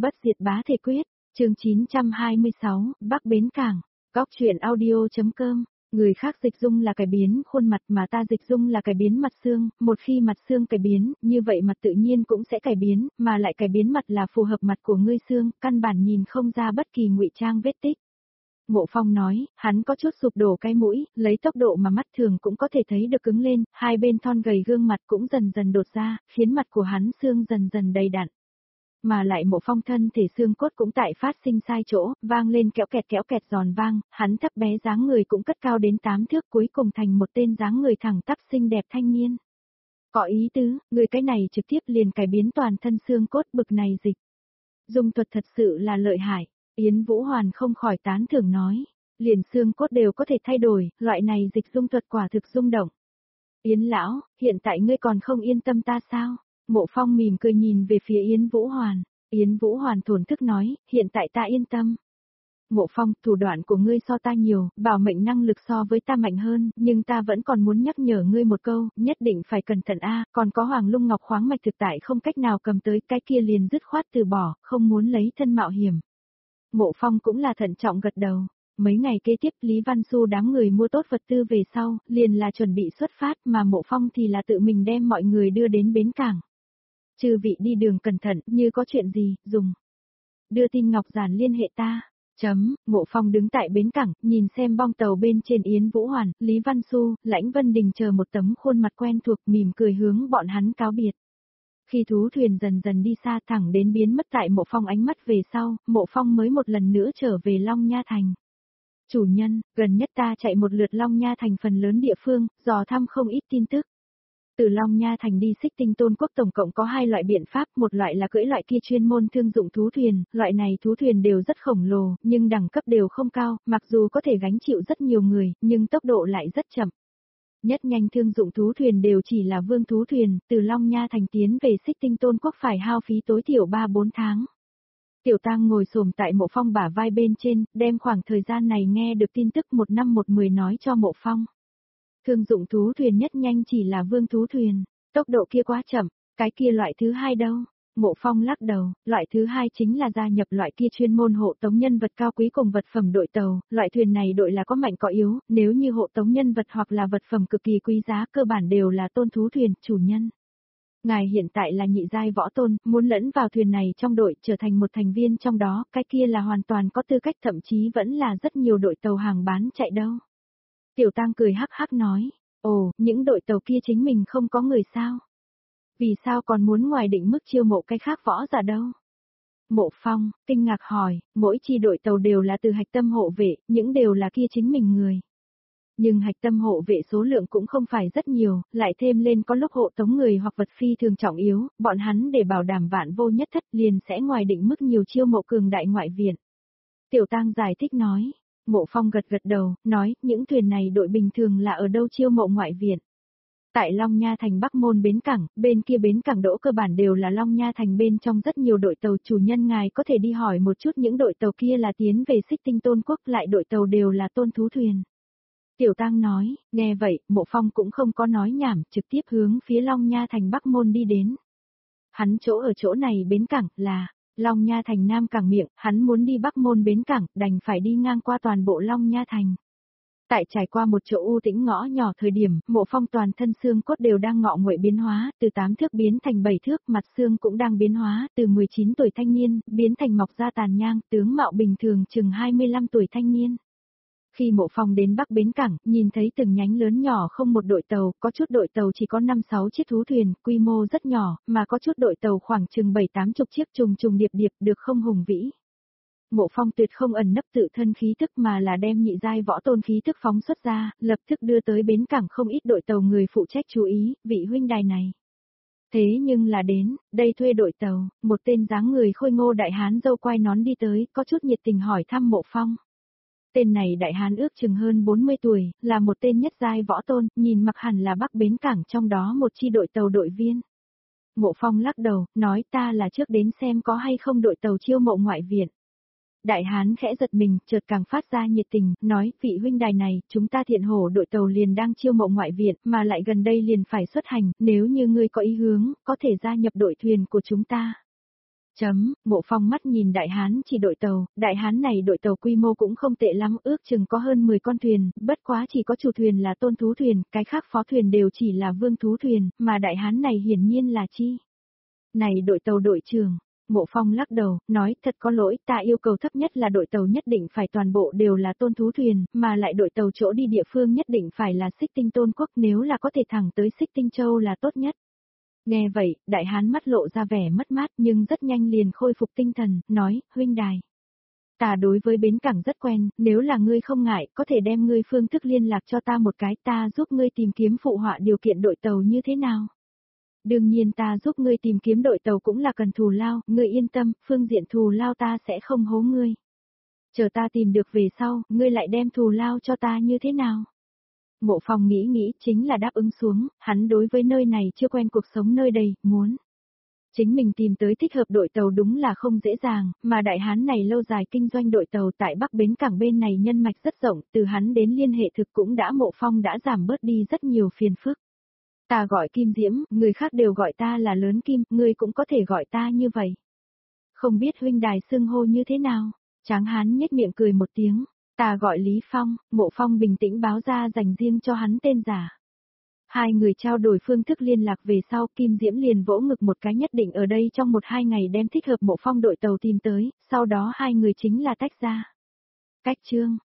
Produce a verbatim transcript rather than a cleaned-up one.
Bất diệt bá thể quyết, chương chín trăm hai mươi sáu, Bắc Bến Cảng, góc truyện audio.com. Người khác dịch dung là cải biến khuôn mặt mà ta dịch dung là cải biến mặt xương, một khi mặt xương cải biến, như vậy mặt tự nhiên cũng sẽ cải biến, mà lại cải biến mặt là phù hợp mặt của ngươi xương, căn bản nhìn không ra bất kỳ ngụy trang vết tích. Mộ Phong nói, hắn có chút sụp đổ cái mũi, lấy tốc độ mà mắt thường cũng có thể thấy được cứng lên, hai bên thon gầy gương mặt cũng dần dần đột ra, khiến mặt của hắn xương dần dần đầy đặn. Mà lại Mộ Phong thân thể xương cốt cũng tại phát sinh sai chỗ, vang lên kéo kẹt kéo kẹt giòn vang, hắn thấp bé dáng người cũng cất cao đến tám thước, cuối cùng thành một tên dáng người thẳng tắp xinh đẹp thanh niên. Có ý tứ, người cái này trực tiếp liền cải biến toàn thân xương cốt, bực này dịch dung thuật thật sự là lợi hại. Yến Vũ Hoàn không khỏi tán thưởng nói, liền xương cốt đều có thể thay đổi, loại này dịch dung thuật quả thực rung động. Yến lão, hiện tại ngươi còn không yên tâm ta sao? Mộ Phong mỉm cười nhìn về phía Yến Vũ Hoàn. Yến Vũ Hoàn thổn thức nói, hiện tại ta yên tâm. Mộ Phong, thủ đoạn của ngươi so ta nhiều, bảo mệnh năng lực so với ta mạnh hơn, nhưng ta vẫn còn muốn nhắc nhở ngươi một câu, nhất định phải cẩn thận a, còn có Hoàng Lung Ngọc khoáng mạch thực tại không cách nào cầm tới, cái kia liền dứt khoát từ bỏ, không muốn lấy thân mạo hiểm. Mộ Phong cũng là thận trọng gật đầu. Mấy ngày kế tiếp Lý Văn Xu đám người mua tốt vật tư về sau, liền là chuẩn bị xuất phát mà Mộ Phong thì là tự mình đem mọi người đưa đến bến cảng. Chư vị đi đường cẩn thận, như có chuyện gì, dùng. Đưa tin ngọc giản liên hệ ta. Chấm, Mộ Phong đứng tại bến cảng, nhìn xem bong tàu bên trên Yến Vũ Hoàn, Lý Văn Xu, Lãnh Vân Đình chờ một tấm khuôn mặt quen thuộc mỉm cười hướng bọn hắn cáo biệt. Khi thú thuyền dần dần đi xa thẳng đến biến mất tại Mộ Phong ánh mắt về sau, Mộ Phong mới một lần nữa trở về Long Nha Thành. Chủ nhân, gần nhất ta chạy một lượt Long Nha Thành phần lớn địa phương, dò thăm không ít tin tức. Từ Long Nha Thành đi Xích Tinh Tôn Quốc tổng cộng có hai loại biện pháp, một loại là cưỡi loại kia chuyên môn thương dụng thú thuyền, loại này thú thuyền đều rất khổng lồ, nhưng đẳng cấp đều không cao, mặc dù có thể gánh chịu rất nhiều người, nhưng tốc độ lại rất chậm. Nhất nhanh thương dụng thú thuyền đều chỉ là vương thú thuyền, từ Long Nha Thành tiến về Xích Tinh Tôn Quốc phải hao phí tối thiểu ba bốn tháng. Tiểu Tang ngồi xổm tại Mộ Phong bả vai bên trên, đem khoảng thời gian này nghe được tin tức một năm một mười nói cho Mộ Phong. Thương dụng thú thuyền nhất nhanh chỉ là vương thú thuyền, tốc độ kia quá chậm, cái kia loại thứ hai đâu? Mộ Phong lắc đầu, loại thứ hai chính là gia nhập loại kia chuyên môn hộ tống nhân vật cao quý cùng vật phẩm đội tàu, loại thuyền này đội là có mạnh có yếu, nếu như hộ tống nhân vật hoặc là vật phẩm cực kỳ quý giá cơ bản đều là tôn thú thuyền, chủ nhân. Ngài hiện tại là nhị giai võ tôn, muốn lẫn vào thuyền này trong đội trở thành một thành viên trong đó, cái kia là hoàn toàn có tư cách, thậm chí vẫn là rất nhiều đội tàu hàng bán chạy đâu. Tiểu Tang cười hắc hắc nói, ồ, những đội tàu kia chính mình không có người sao? Vì sao còn muốn ngoài định mức chiêu mộ cái khác võ giả đâu? Mộ Phong, kinh ngạc hỏi, mỗi chi đội tàu đều là từ hạch tâm hộ vệ, những đều là kia chính mình người. Nhưng hạch tâm hộ vệ số lượng cũng không phải rất nhiều, lại thêm lên có lúc hộ tống người hoặc vật phi thường trọng yếu, bọn hắn để bảo đảm vạn vô nhất thất liền sẽ ngoài định mức nhiều chiêu mộ cường đại ngoại viện. Tiểu Tang giải thích nói. Mộ Phong gật gật đầu, nói, những thuyền này đội bình thường là ở đâu chiêu mộ ngoại viện. Tại Long Nha Thành Bắc Môn bến cảng, bên kia bến cảng đỗ cơ bản đều là Long Nha Thành bên trong rất nhiều đội tàu, chủ nhân ngài có thể đi hỏi một chút những đội tàu kia là tiến về Xích Tinh Tôn Quốc, lại đội tàu đều là tôn thú thuyền. Tiểu Tang nói, nghe vậy, Mộ Phong cũng không có nói nhảm, trực tiếp hướng phía Long Nha Thành Bắc Môn đi đến. Hắn chỗ ở chỗ này bến cảng, là Long Nha Thành Nam Cảng miệng, hắn muốn đi Bắc Môn bến cảng, đành phải đi ngang qua toàn bộ Long Nha Thành. Tại trải qua một chỗ u tĩnh ngõ nhỏ thời điểm, Mộ Phong toàn thân xương cốt đều đang ngọ nguậy biến hóa, từ tám thước biến thành bảy thước, mặt xương cũng đang biến hóa, từ mười chín tuổi thanh niên, biến thành mọc da tàn nhang, tướng mạo bình thường chừng hai mươi lăm tuổi thanh niên. Khi Mộ Phong đến Bắc bến cảng, nhìn thấy từng nhánh lớn nhỏ không một đội tàu, có chút đội tàu chỉ có năm sáu chiếc thú thuyền, quy mô rất nhỏ, mà có chút đội tàu khoảng chừng bảy tám chục chiếc trùng trùng điệp điệp được không hùng vĩ. Mộ Phong tuyệt không ẩn nấp tự thân khí tức mà là đem nhị giai võ tôn khí tức phóng xuất ra, lập tức đưa tới bến cảng không ít đội tàu người phụ trách chú ý, vị huynh đài này. Thế nhưng là đến, đây thuê đội tàu, một tên dáng người khôi ngô đại hán râu quai nón đi tới, có chút nhiệt tình hỏi thăm Mộ Phong. Tên này đại hán ước chừng hơn bốn mươi tuổi, là một tên nhất giai võ tôn, nhìn mặc hẳn là Bắc bến cảng trong đó một chi đội tàu đội viên. Mộ Phong lắc đầu, nói ta là trước đến xem có hay không đội tàu chiêu mộ ngoại viện. Đại hán khẽ giật mình, chợt càng phát ra nhiệt tình, nói, vị huynh đài này, chúng ta Thiện Hổ đội tàu liền đang chiêu mộ ngoại viện, mà lại gần đây liền phải xuất hành, nếu như ngươi có ý hướng, có thể gia nhập đội thuyền của chúng ta. Chấm, Mộ Phong mắt nhìn đại hán chỉ đội tàu, đại hán này đội tàu quy mô cũng không tệ lắm, ước chừng có hơn mười con thuyền, bất quá chỉ có chủ thuyền là tôn thú thuyền, cái khác phó thuyền đều chỉ là vương thú thuyền, mà đại hán này hiển nhiên là chi. Này đội tàu đội trưởng, Mộ Phong lắc đầu, nói thật có lỗi, ta yêu cầu thấp nhất là đội tàu nhất định phải toàn bộ đều là tôn thú thuyền, mà lại đội tàu chỗ đi địa phương nhất định phải là Xích Tinh Tôn Quốc, nếu là có thể thẳng tới Xích Tinh Châu là tốt nhất. Nghe vậy, đại hán mắt lộ ra vẻ mất mát nhưng rất nhanh liền khôi phục tinh thần, nói, huynh đài. Ta đối với bến cảng rất quen, nếu là ngươi không ngại, có thể đem ngươi phương thức liên lạc cho ta một cái, ta giúp ngươi tìm kiếm phụ họa điều kiện đội tàu như thế nào. Đương nhiên ta giúp ngươi tìm kiếm đội tàu cũng là cần thù lao, ngươi yên tâm, phương diện thù lao ta sẽ không hố ngươi. Chờ ta tìm được về sau, ngươi lại đem thù lao cho ta như thế nào? Mộ Phong nghĩ nghĩ chính là đáp ứng xuống, hắn đối với nơi này chưa quen cuộc sống nơi đây, muốn. Chính mình tìm tới thích hợp đội tàu đúng là không dễ dàng, mà đại hán này lâu dài kinh doanh đội tàu tại Bắc Bến Cảng bên này nhân mạch rất rộng, từ hắn đến liên hệ thực cũng đã Mộ Phong đã giảm bớt đi rất nhiều phiền phức. Ta gọi Kim Diễm, người khác đều gọi ta là lớn Kim, ngươi cũng có thể gọi ta như vậy. Không biết huynh đài xưng hô như thế nào? Tráng hán nhếch miệng cười một tiếng. Ta gọi Lý Phong, Mộ Phong bình tĩnh báo ra dành riêng cho hắn tên giả. Hai người trao đổi phương thức liên lạc về sau, Kim Diễm liền vỗ ngực một cái nhất định ở đây trong một hai ngày đem thích hợp Mộ Phong đội tàu tìm tới, sau đó hai người chính là tách ra. Cách chương.